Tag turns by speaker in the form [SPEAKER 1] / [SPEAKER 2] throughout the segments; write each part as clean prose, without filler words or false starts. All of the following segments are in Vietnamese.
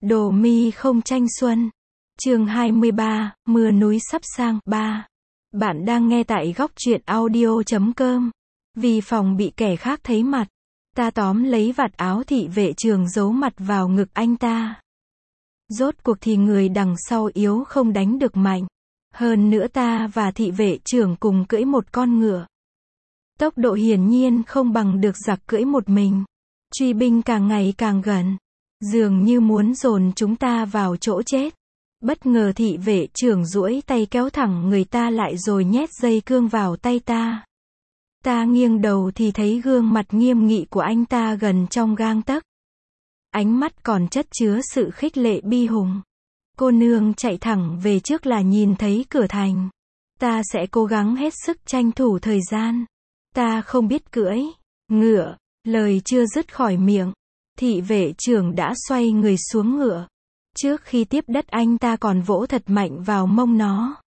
[SPEAKER 1] Đồ mi không tranh xuân. Chương 23, mưa núi sắp sang. 3. Bạn đang nghe tại góc truyện audio.com. Vì phòng bị kẻ khác thấy mặt, ta tóm lấy vạt áo thị vệ trưởng giấu mặt vào ngực anh ta. Rốt cuộc thì người đằng sau yếu không đánh được mạnh. Hơn nữa ta và thị vệ trưởng cùng cưỡi một con ngựa. Tốc độ hiển nhiên không bằng được giặc cưỡi một mình. Truy binh càng ngày càng gần, dường như muốn dồn chúng ta vào chỗ chết. Bất ngờ thị vệ trưởng duỗi tay kéo thẳng người ta lại rồi nhét dây cương vào tay ta. Ta nghiêng đầu thì thấy gương mặt nghiêm nghị của anh ta gần trong gang tấc. Ánh mắt còn chất chứa sự khích lệ bi hùng. Cô nương chạy thẳng về trước là nhìn thấy cửa thành. Ta sẽ cố gắng hết sức tranh thủ thời gian. Ta không biết cưỡi ngựa. Lời chưa dứt khỏi miệng, thị vệ trưởng đã xoay người xuống ngựa. Trước khi tiếp đất anh ta còn vỗ thật mạnh vào mông nó.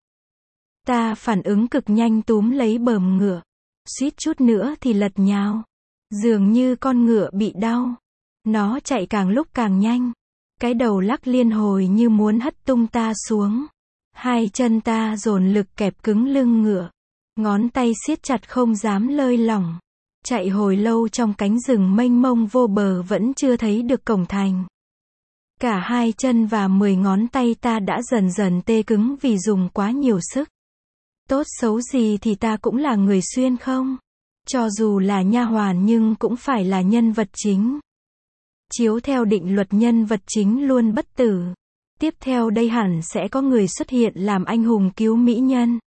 [SPEAKER 1] Ta phản ứng cực nhanh túm lấy bờm ngựa. Suýt chút nữa thì lật nhào. Dường như con ngựa bị đau. Nó chạy càng lúc càng nhanh. Cái đầu lắc liên hồi như muốn hất tung ta xuống. Hai chân ta dồn lực kẹp cứng lưng ngựa. Ngón tay siết chặt không dám lơi lỏng. Chạy hồi lâu trong cánh rừng mênh mông vô bờ vẫn chưa thấy được cổng thành. Cả hai chân và 10 ngón tay ta đã dần dần tê cứng vì dùng quá nhiều sức. Tốt xấu gì thì ta cũng là người xuyên không? Cho dù là nha hoàn nhưng cũng phải là nhân vật chính. Chiếu theo định luật nhân vật chính luôn bất tử. Tiếp theo đây hẳn sẽ có người xuất hiện làm anh hùng cứu mỹ nhân.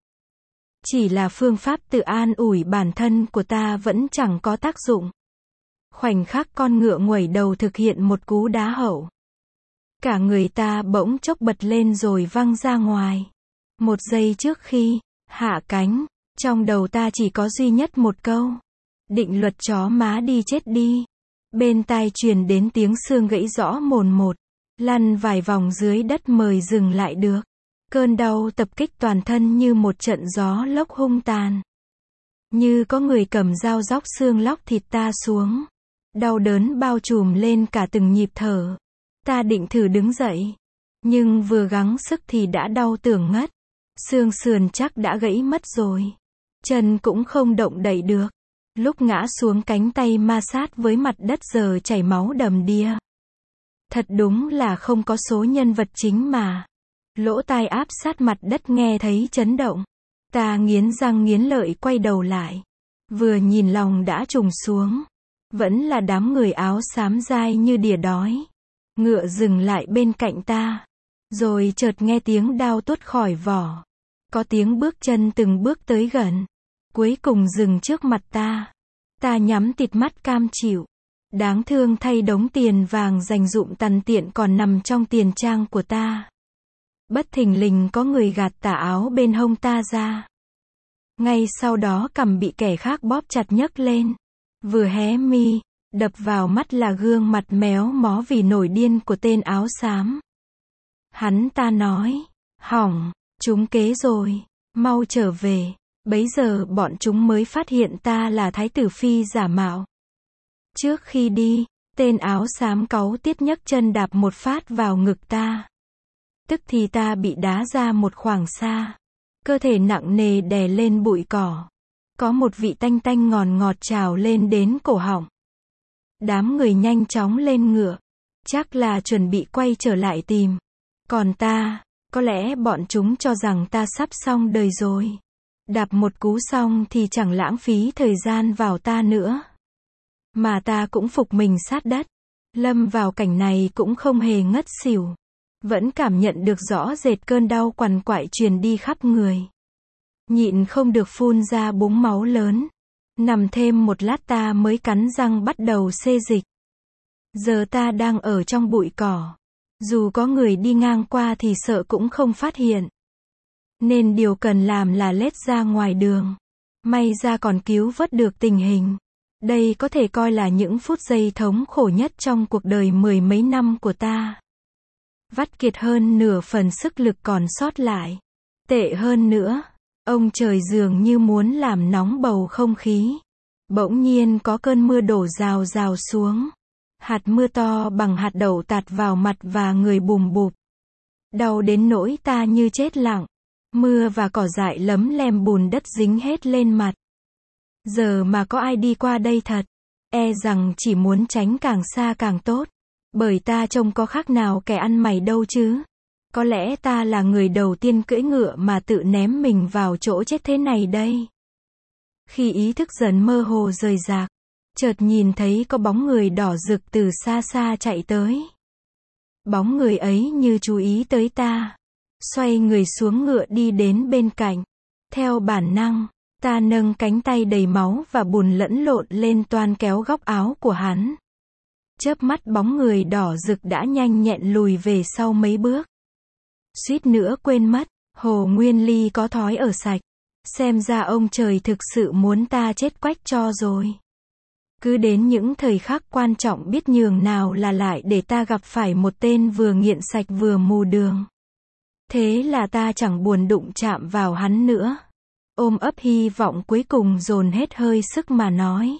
[SPEAKER 1] Chỉ là phương pháp tự an ủi bản thân của ta vẫn chẳng có tác dụng. Khoảnh khắc con ngựa nguẩy đầu thực hiện một cú đá hậu. Cả người ta bỗng chốc bật lên rồi văng ra ngoài. Một giây trước khi hạ cánh, trong đầu ta chỉ có duy nhất một câu. Định luật chó má đi chết đi. Bên tai truyền đến tiếng xương gãy rõ mồn một. Lăn vài vòng dưới đất mời dừng lại được. Cơn đau tập kích toàn thân như một trận gió lốc hung tàn. Như có người cầm dao róc xương lóc thịt ta xuống. Đau đớn bao trùm lên cả từng nhịp thở. Ta định thử đứng dậy. Nhưng vừa gắng sức thì đã đau tưởng ngất. Xương sườn chắc đã gãy mất rồi. Chân cũng không động đậy được. Lúc ngã xuống cánh tay ma sát với mặt đất giờ chảy máu đầm đìa. Thật đúng là không có số nhân vật chính mà. Lỗ tai áp sát mặt đất nghe thấy chấn động. Ta nghiến răng nghiến lợi quay đầu lại. Vừa nhìn lòng đã trùng xuống. Vẫn là đám người áo xám dai như đỉa đói. Ngựa dừng lại bên cạnh ta. Rồi chợt nghe tiếng đao tuốt khỏi vỏ. Có tiếng bước chân từng bước tới gần. Cuối cùng dừng trước mặt ta. Ta nhắm tịt mắt cam chịu. Đáng thương thay đống tiền vàng dành dụm tằn tiện còn nằm trong tiền trang của ta. Bất thình lình có người gạt tà áo bên hông ta ra. Ngay sau đó cằm bị kẻ khác bóp chặt nhấc lên. Vừa hé mi, đập vào mắt là gương mặt méo mó vì nổi điên của tên áo xám. Hắn ta nói, hỏng, chúng kế rồi, mau trở về. Bấy giờ bọn chúng mới phát hiện ta là thái tử phi giả mạo. Trước khi đi, tên áo xám cáu tiết nhấc chân đạp một phát vào ngực ta. Tức thì ta bị đá ra một khoảng xa. Cơ thể nặng nề đè lên bụi cỏ. Có một vị tanh tanh ngọt ngọt trào lên đến cổ họng. Đám người nhanh chóng lên ngựa. Chắc là chuẩn bị quay trở lại tìm. Còn ta, có lẽ bọn chúng cho rằng ta sắp xong đời rồi. Đạp một cú xong thì chẳng lãng phí thời gian vào ta nữa. Mà ta cũng phục mình sát đất. Lâm vào cảnh này cũng không hề ngất xỉu. Vẫn cảm nhận được rõ rệt cơn đau quằn quại truyền đi khắp người. Nhịn không được phun ra búng máu lớn. Nằm thêm một lát ta mới cắn răng bắt đầu xê dịch. Giờ ta đang ở trong bụi cỏ. Dù có người đi ngang qua thì sợ cũng không phát hiện. Nên điều cần làm là lết ra ngoài đường. May ra còn cứu vớt được tình hình. Đây có thể coi là những phút giây thống khổ nhất trong cuộc đời 10 mấy năm của ta. Vắt kiệt hơn nửa phần sức lực còn sót lại. Tệ hơn nữa, ông trời dường như muốn làm nóng bầu không khí. Bỗng nhiên có cơn mưa đổ rào rào xuống. Hạt mưa to bằng hạt đậu tạt vào mặt và người bùm bụp. Đau đến nỗi ta như chết lặng. Mưa và cỏ dại lấm lem bùn đất dính hết lên mặt. Giờ mà có ai đi qua đây thật, e rằng chỉ muốn tránh càng xa càng tốt. Bởi ta trông có khác nào kẻ ăn mày đâu chứ. Có lẽ ta là người đầu tiên cưỡi ngựa mà tự ném mình vào chỗ chết thế này đây. Khi ý thức dần mơ hồ rời rạc, chợt nhìn thấy có bóng người đỏ rực từ xa xa chạy tới. Bóng người ấy như chú ý tới ta. Xoay người xuống ngựa đi đến bên cạnh. Theo bản năng, ta nâng cánh tay đầy máu và bùn lẫn lộn lên toan kéo góc áo của hắn. Chớp mắt bóng người đỏ rực đã nhanh nhẹn lùi về sau mấy bước. Suýt nữa quên mất, Hồ Nguyên Ly có thói ở sạch. Xem ra ông trời thực sự muốn ta chết quách cho rồi. Cứ đến những thời khắc quan trọng biết nhường nào là lại để ta gặp phải một tên vừa nghiện sạch vừa mù đường. Thế là ta chẳng buồn đụng chạm vào hắn nữa. Ôm ấp hy vọng cuối cùng dồn hết hơi sức mà nói.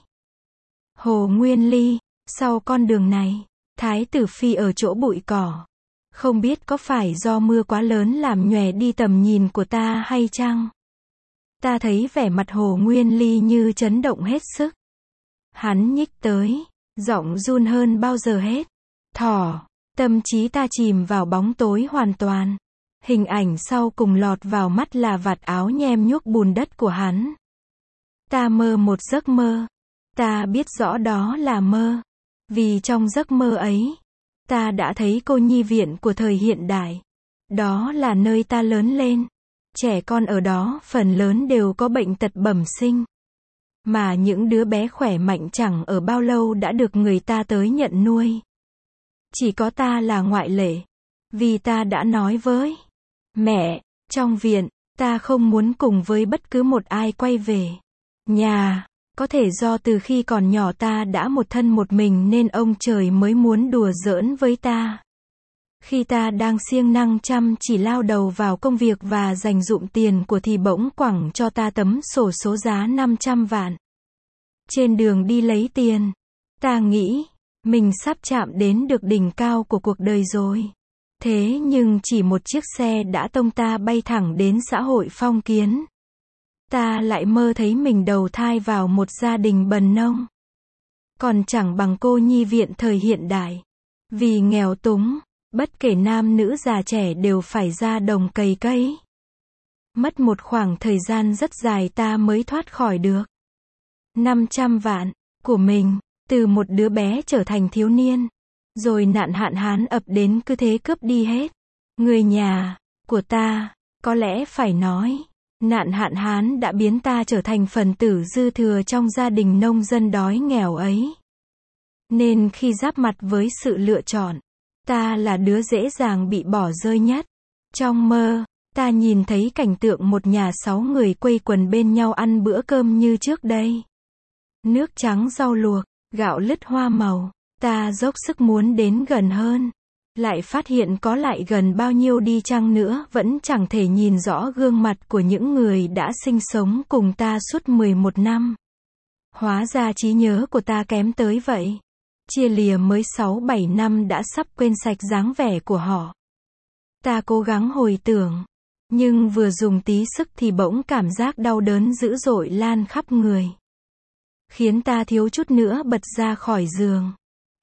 [SPEAKER 1] Hồ Nguyên Ly, sau con đường này, Thái tử phi ở chỗ bụi cỏ. Không biết có phải do mưa quá lớn làm nhòe đi tầm nhìn của ta hay chăng? Ta thấy vẻ mặt Hồ Nguyên Ly như chấn động hết sức. Hắn nhích tới, giọng run hơn bao giờ hết. Thỏ, tâm trí ta chìm vào bóng tối hoàn toàn. Hình ảnh sau cùng lọt vào mắt là vạt áo nhem nhuốc bùn đất của hắn. Ta mơ một giấc mơ. Ta biết rõ đó là mơ. Vì trong giấc mơ ấy, ta đã thấy cô nhi viện của thời hiện đại. Đó là nơi ta lớn lên. Trẻ con ở đó phần lớn đều có bệnh tật bẩm sinh. Mà những đứa bé khỏe mạnh chẳng ở bao lâu đã được người ta tới nhận nuôi. Chỉ có ta là ngoại lệ. Vì ta đã nói với mẹ, trong viện, ta không muốn cùng với bất cứ một ai quay về nhà. Có thể do từ khi còn nhỏ ta đã một thân một mình nên ông trời mới muốn đùa giỡn với ta. Khi ta đang siêng năng chăm chỉ lao đầu vào công việc và dành dụm tiền của thì bỗng quẳng cho ta tấm xổ số giá 500 vạn. Trên đường đi lấy tiền, ta nghĩ, mình sắp chạm đến được đỉnh cao của cuộc đời rồi. Thế nhưng chỉ một chiếc xe đã tông ta bay thẳng đến xã hội phong kiến. Ta lại mơ thấy mình đầu thai vào một gia đình bần nông. Còn chẳng bằng cô nhi viện thời hiện đại. Vì nghèo túng, bất kể nam nữ già trẻ đều phải ra đồng cày cấy. Mất một khoảng thời gian rất dài ta mới thoát khỏi được 500 vạn của mình, từ một đứa bé trở thành thiếu niên. Rồi nạn hạn hán ập đến cứ thế cướp đi hết. Người nhà của ta, có lẽ phải nói, nạn hạn hán đã biến ta trở thành phần tử dư thừa trong gia đình nông dân đói nghèo ấy. Nên khi giáp mặt với sự lựa chọn, ta là đứa dễ dàng bị bỏ rơi nhất. Trong mơ, ta nhìn thấy cảnh tượng một nhà 6 người quây quần bên nhau ăn bữa cơm như trước đây. Nước trắng rau luộc, gạo lứt hoa màu. Ta dốc sức muốn đến gần hơn. Lại phát hiện có lại gần bao nhiêu đi chăng nữa vẫn chẳng thể nhìn rõ gương mặt của những người đã sinh sống cùng ta suốt 11 năm. Hóa ra trí nhớ của ta kém tới vậy. Chia lìa mới 6-7 năm đã sắp quên sạch dáng vẻ của họ. Ta cố gắng hồi tưởng. Nhưng vừa dùng tí sức thì bỗng cảm giác đau đớn dữ dội lan khắp người. Khiến ta thiếu chút nữa bật ra khỏi giường.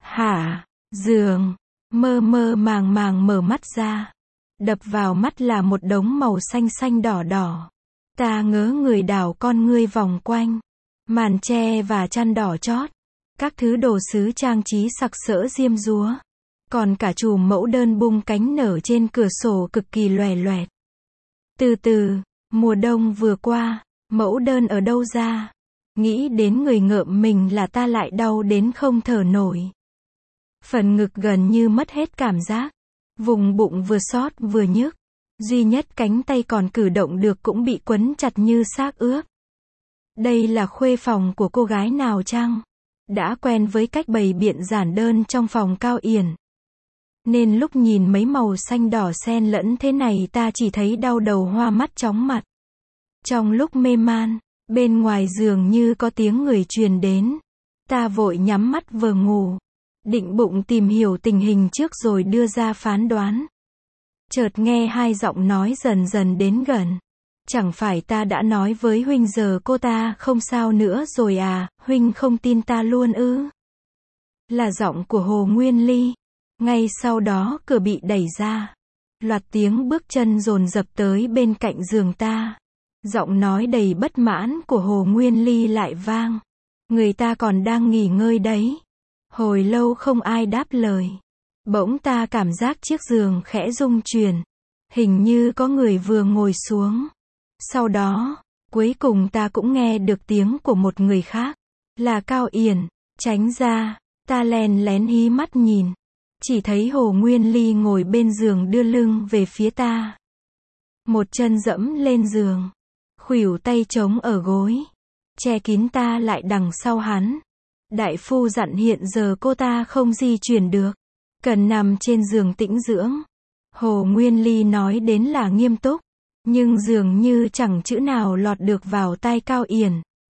[SPEAKER 1] Giường. Mơ mơ màng màng mở mắt ra. Đập vào mắt là một đống màu xanh xanh đỏ đỏ. Ta ngớ người đảo con ngươi vòng quanh. Màn tre và chăn đỏ chót. Các thứ đồ sứ trang trí sặc sỡ diêm dúa. Còn cả chùm mẫu đơn bung cánh nở trên cửa sổ cực kỳ loè loẹt. Từ từ, mùa đông vừa qua, mẫu đơn ở đâu ra? Nghĩ đến người ngợm mình là ta lại đau đến không thở nổi. Phần ngực gần như mất hết cảm giác. Vùng bụng vừa xót vừa nhức. Duy nhất cánh tay còn cử động được cũng bị quấn chặt như xác ướp. Đây là khuê phòng của cô gái nào chăng? Đã quen với cách bày biện giản đơn trong phòng cao yển. Nên lúc nhìn mấy màu xanh đỏ xen lẫn thế này ta chỉ thấy đau đầu hoa mắt chóng mặt. Trong lúc mê man, bên ngoài giường như có tiếng người truyền đến. Ta vội nhắm mắt vờ ngủ. định bụng tìm hiểu tình hình trước rồi đưa ra phán đoán. Chợt nghe hai giọng nói dần dần đến gần. Chẳng phải ta đã nói với huynh giờ cô ta không sao nữa rồi à, huynh không tin ta luôn ư? Là giọng của Hồ Nguyên Ly. Ngay sau đó cửa bị đẩy ra. Loạt tiếng bước chân dồn dập tới bên cạnh giường ta. Giọng nói đầy bất mãn của Hồ Nguyên Ly lại vang. Người ta còn đang nghỉ ngơi đấy. Hồi lâu không ai đáp lời. Bỗng ta cảm giác chiếc giường khẽ rung chuyển. Hình như có người vừa ngồi xuống. Sau đó, cuối cùng ta cũng nghe được tiếng của một người khác. Là Cao Yển. Tránh ra, ta lén lén hí mắt nhìn. Chỉ thấy Hồ Nguyên Ly ngồi bên giường đưa lưng về phía ta. Một chân dẫm lên giường. Khuỷu tay trống ở gối. Che kín ta lại đằng sau hắn. Đại phu dặn hiện giờ cô ta không di chuyển được. Cần nằm trên giường tĩnh dưỡng. Hồ Nguyên Ly nói đến là nghiêm túc. Nhưng dường như chẳng chữ nào lọt được vào tai Cao Yển.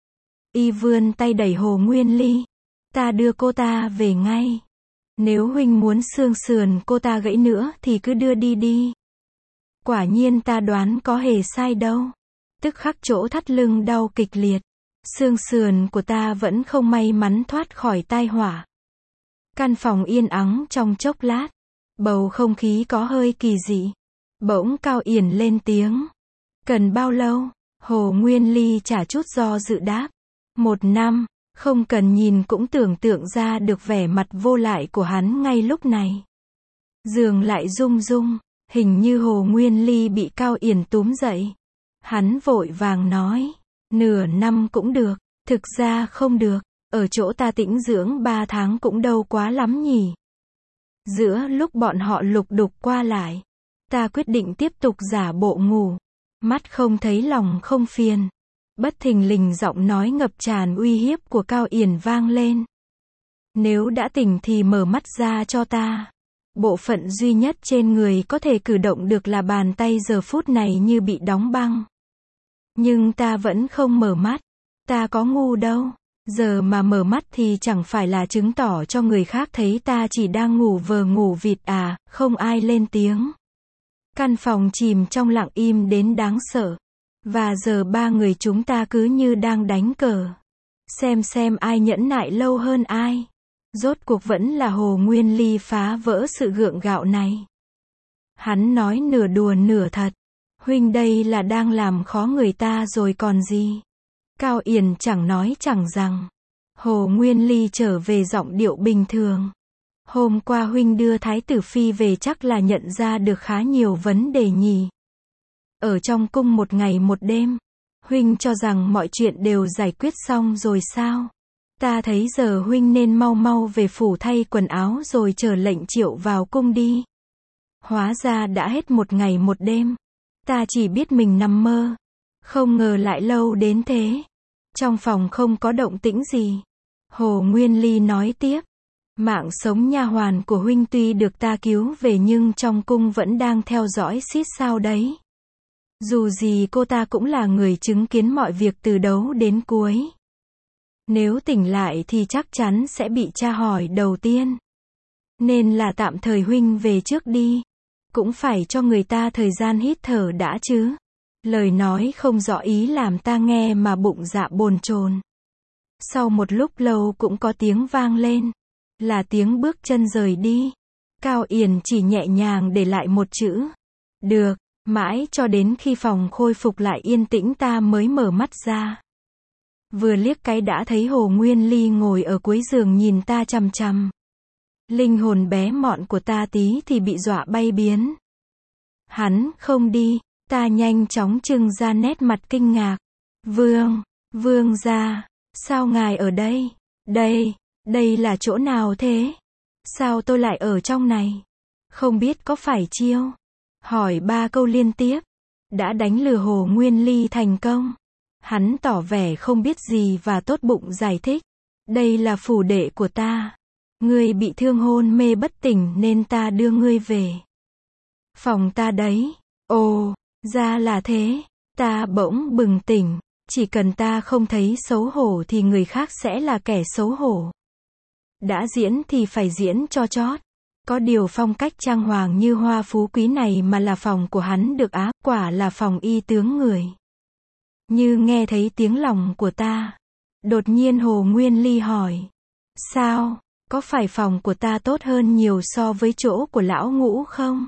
[SPEAKER 1] Y vươn tay đẩy Hồ Nguyên Ly. Ta đưa cô ta về ngay. Nếu huynh muốn xương sườn cô ta gãy nữa thì cứ đưa đi đi. Quả nhiên ta đoán có hề sai đâu. Tức khắc chỗ thắt lưng đau kịch liệt. Xương sườn của ta vẫn không may mắn thoát khỏi tai họa. Căn phòng yên ắng trong chốc lát. Bầu không khí có hơi kỳ dị. Bỗng Cao Yển lên tiếng. Cần bao lâu? Hồ Nguyên Ly chả chút do dự đáp. 1 năm. Không cần nhìn cũng tưởng tượng ra được vẻ mặt vô lại của hắn ngay lúc này. Giường lại rung rung. Hình như Hồ Nguyên Ly bị Cao Yển túm dậy. Hắn vội vàng nói. Nửa năm cũng được. Thực ra không được. Ở chỗ ta tĩnh dưỡng 3 tháng cũng đâu quá lắm nhỉ. Giữa lúc bọn họ lục đục qua lại. Ta quyết định tiếp tục giả bộ ngủ. Mắt không thấy lòng không phiền. Bất thình lình giọng nói ngập tràn uy hiếp của Cao Yển vang lên. Nếu đã tỉnh thì mở mắt ra cho ta. Bộ phận duy nhất trên người có thể cử động được là bàn tay giờ phút này như bị đóng băng. Nhưng ta vẫn không mở mắt. Ta có ngu đâu. Giờ mà mở mắt thì chẳng phải là chứng tỏ cho người khác thấy ta chỉ đang ngủ vờ ngủ vịt à, không ai lên tiếng. Căn phòng chìm trong lặng im đến đáng sợ. Và giờ 3 người chúng ta cứ như đang đánh cờ. Xem ai nhẫn nại lâu hơn ai. Rốt cuộc vẫn là Hồ Nguyên Ly phá vỡ sự gượng gạo này. Hắn nói nửa đùa nửa thật. Huynh đây là đang làm khó người ta rồi còn gì. Cao Yển chẳng nói chẳng rằng. Hồ Nguyên Ly trở về giọng điệu bình thường. Hôm qua huynh đưa Thái tử Phi về chắc là nhận ra được khá nhiều vấn đề nhỉ. Ở trong cung 1 ngày 1 đêm. Huynh cho rằng mọi chuyện đều giải quyết xong rồi sao? Ta thấy giờ huynh nên mau mau về phủ thay quần áo rồi chờ lệnh triệu vào cung đi. Hóa ra đã hết 1 ngày 1 đêm. Ta chỉ biết mình nằm mơ. Không ngờ lại lâu đến thế. Trong phòng không có động tĩnh gì. Hồ Nguyên Ly nói tiếp. Mạng sống nha hoàn của huynh tuy được ta cứu về nhưng trong cung vẫn đang theo dõi xít sao đấy. Dù gì cô ta cũng là người chứng kiến mọi việc từ đầu đến cuối. Nếu tỉnh lại thì chắc chắn sẽ bị tra hỏi đầu tiên. Nên là tạm thời huynh về trước đi. Cũng phải cho người ta thời gian hít thở đã chứ. Lời nói không rõ ý làm ta nghe mà bụng dạ bồn chồn. Sau một lúc lâu cũng có tiếng vang lên. Là tiếng bước chân rời đi. Cao Yển chỉ nhẹ nhàng để lại một chữ. Được. Mãi cho đến khi phòng khôi phục lại yên tĩnh ta mới mở mắt ra. Vừa liếc cái đã thấy Hồ Nguyên Ly ngồi ở cuối giường nhìn ta chằm chằm. Linh hồn bé mọn của ta tí thì bị dọa bay biến. Hắn không đi. Ta nhanh chóng trưng ra nét mặt kinh ngạc. Vương gia, sao ngài ở đây? Đây là chỗ nào thế? Sao tôi lại ở trong này? Không biết có phải chiêu? Hỏi 3 câu liên tiếp. Đã đánh lừa Hồ Nguyên Ly thành công. Hắn tỏ vẻ không biết gì và tốt bụng giải thích. Đây là phủ đệ của ta. Ngươi bị thương hôn mê bất tỉnh nên ta đưa ngươi về. Phòng ta đấy. Ồ, ra là thế. Ta bỗng bừng tỉnh. Chỉ cần ta không thấy xấu hổ thì người khác sẽ là kẻ xấu hổ. Đã diễn thì phải diễn cho chót. Có điều phong cách trang hoàng như hoa phú quý này mà là phòng của hắn được á, quả là phòng y tướng người. Như nghe thấy tiếng lòng của ta. Đột nhiên Hồ Nguyên Ly hỏi. Sao, có phải phòng của ta tốt hơn nhiều so với chỗ của lão Ngũ không?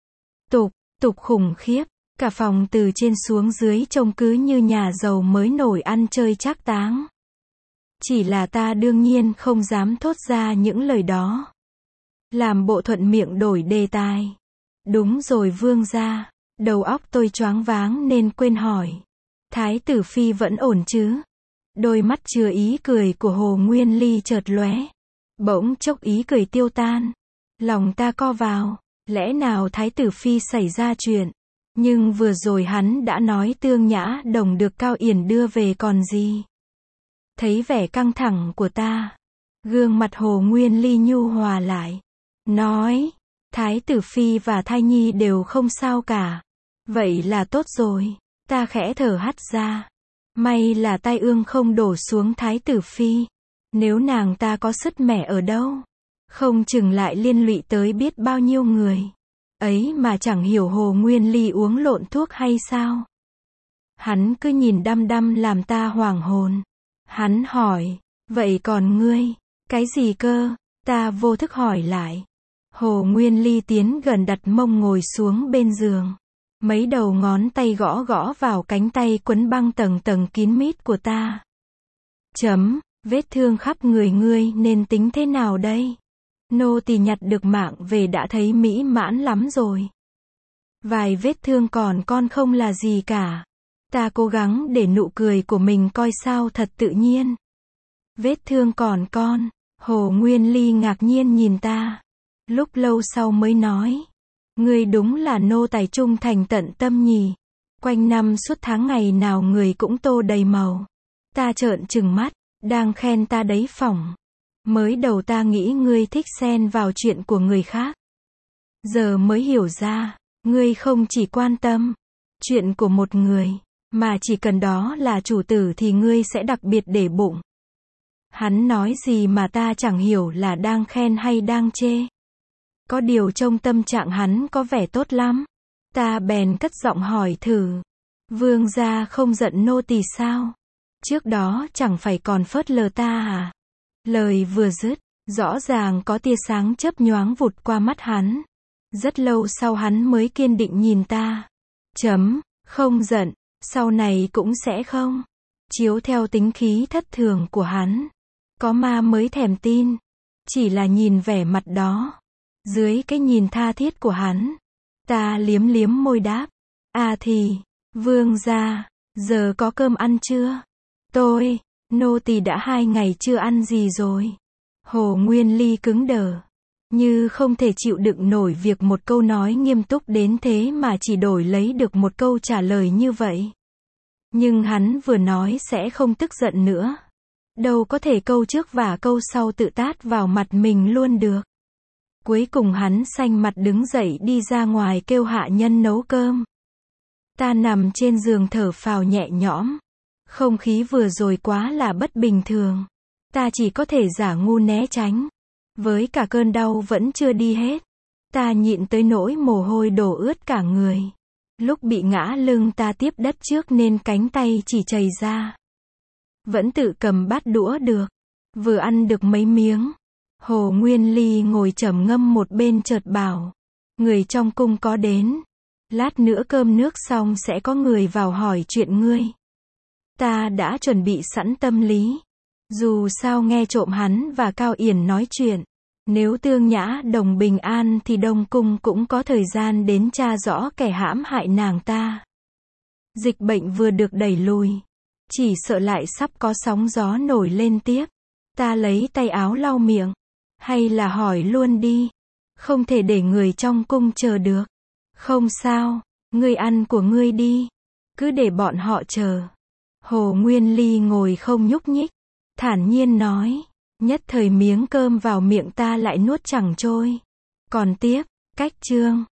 [SPEAKER 1] Tục khủng khiếp, cả phòng từ trên xuống dưới trông cứ như nhà giàu mới nổi ăn chơi trác táng. Chỉ là ta đương nhiên không dám thốt ra những lời đó. Làm bộ thuận miệng đổi đề tài. Đúng rồi vương gia, đầu óc tôi choáng váng nên quên hỏi. Thái tử phi vẫn ổn chứ? Đôi mắt chứa ý cười của Hồ Nguyên Ly chợt lóe. Bỗng chốc ý cười tiêu tan. Lòng ta co vào, lẽ nào Thái tử phi xảy ra chuyện? Nhưng vừa rồi hắn đã nói Tương Nhã Đồng được Cao Yển đưa về còn gì? Thấy vẻ căng thẳng của ta, gương mặt Hồ Nguyên Ly nhu hòa lại. Nói, Thái tử phi và thai nhi đều không sao cả. Vậy là tốt rồi. Ta khẽ thở hắt ra. May là tai ương không đổ xuống Thái tử phi. Nếu nàng ta có sứt mẻ ở đâu, không chừng lại liên lụy tới biết bao nhiêu người. Ấy mà chẳng hiểu Hồ Nguyên Ly uống lộn thuốc hay sao. Hắn cứ nhìn đăm đăm làm ta hoảng hồn. Hắn hỏi, vậy còn ngươi, cái gì cơ? Ta vô thức hỏi lại. Hồ Nguyên Ly tiến gần đặt mông ngồi xuống bên giường. Mấy đầu ngón tay gõ gõ vào cánh tay quấn băng tầng tầng kín mít của ta. Vết thương khắp người ngươi nên tính thế nào đây? Nô tỳ nhặt được mạng về đã thấy mỹ mãn lắm rồi. Vài vết thương còn con không là gì cả. Ta cố gắng để nụ cười của mình coi sao thật tự nhiên. Vết thương còn con. Hồ Nguyên Ly ngạc nhiên nhìn ta. Lúc lâu sau mới nói. Ngươi đúng là nô tài trung thành tận tâm nhỉ. Quanh năm suốt tháng ngày nào người cũng tô đầy màu. Ta trợn trừng mắt, đang khen ta đấy phỏng. Mới đầu ta nghĩ ngươi thích xen vào chuyện của người khác. Giờ mới hiểu ra, ngươi không chỉ quan tâm chuyện của một người, mà chỉ cần đó là chủ tử thì ngươi sẽ đặc biệt để bụng. Hắn nói gì mà ta chẳng hiểu là đang khen hay đang chê. Có điều trong tâm trạng hắn có vẻ tốt lắm. Ta bèn cất giọng hỏi thử. Vương gia không giận nô tỳ sao? Trước đó chẳng phải còn phớt lờ ta à? Lời vừa dứt, rõ ràng có tia sáng chớp nhoáng vụt qua mắt hắn. Rất lâu sau hắn mới kiên định nhìn ta. Không giận, sau này cũng sẽ không. Chiếu theo tính khí thất thường của hắn. Có ma mới thèm tin. Chỉ là nhìn vẻ mặt đó. Dưới cái nhìn tha thiết của hắn, ta liếm liếm môi đáp. Thì, vương gia, giờ có cơm ăn chưa? Nô tỳ đã 2 ngày chưa ăn gì rồi. Hồ Nguyên Ly cứng đờ. Như không thể chịu đựng nổi việc một câu nói nghiêm túc đến thế mà chỉ đổi lấy được một câu trả lời như vậy. Nhưng hắn vừa nói sẽ không tức giận nữa. Đâu có thể câu trước và câu sau tự tát vào mặt mình luôn được. Cuối cùng hắn xanh mặt đứng dậy đi ra ngoài kêu hạ nhân nấu cơm. Ta nằm trên giường thở phào nhẹ nhõm. Không khí vừa rồi quá là bất bình thường. Ta chỉ có thể giả ngu né tránh. Với cả cơn đau vẫn chưa đi hết. Ta nhịn tới nỗi mồ hôi đổ ướt cả người. Lúc bị ngã lưng ta tiếp đất trước nên cánh tay chỉ chảy ra. Vẫn tự cầm bát đũa được. Vừa ăn được mấy miếng. Hồ Nguyên Ly ngồi trầm ngâm một bên chợt bảo. Người trong cung có đến. Lát nữa cơm nước xong sẽ có người vào hỏi chuyện ngươi. Ta đã chuẩn bị sẵn tâm lý. Dù sao nghe trộm hắn và Cao Yển nói chuyện. Nếu Tương Nhã Đồng bình an thì Đông Cung cũng có thời gian đến tra rõ kẻ hãm hại nàng ta. Dịch bệnh vừa được đẩy lùi. Chỉ sợ lại sắp có sóng gió nổi lên tiếp. Ta lấy tay áo lau miệng. Hay là hỏi luôn đi. Không thể để người trong cung chờ được. Không sao, ngươi ăn của ngươi đi. Cứ để bọn họ chờ. Hồ Nguyên Ly ngồi không nhúc nhích. Thản nhiên nói. Nhất thời miếng cơm vào miệng ta lại nuốt chẳng trôi. Còn tiếp, cách chương.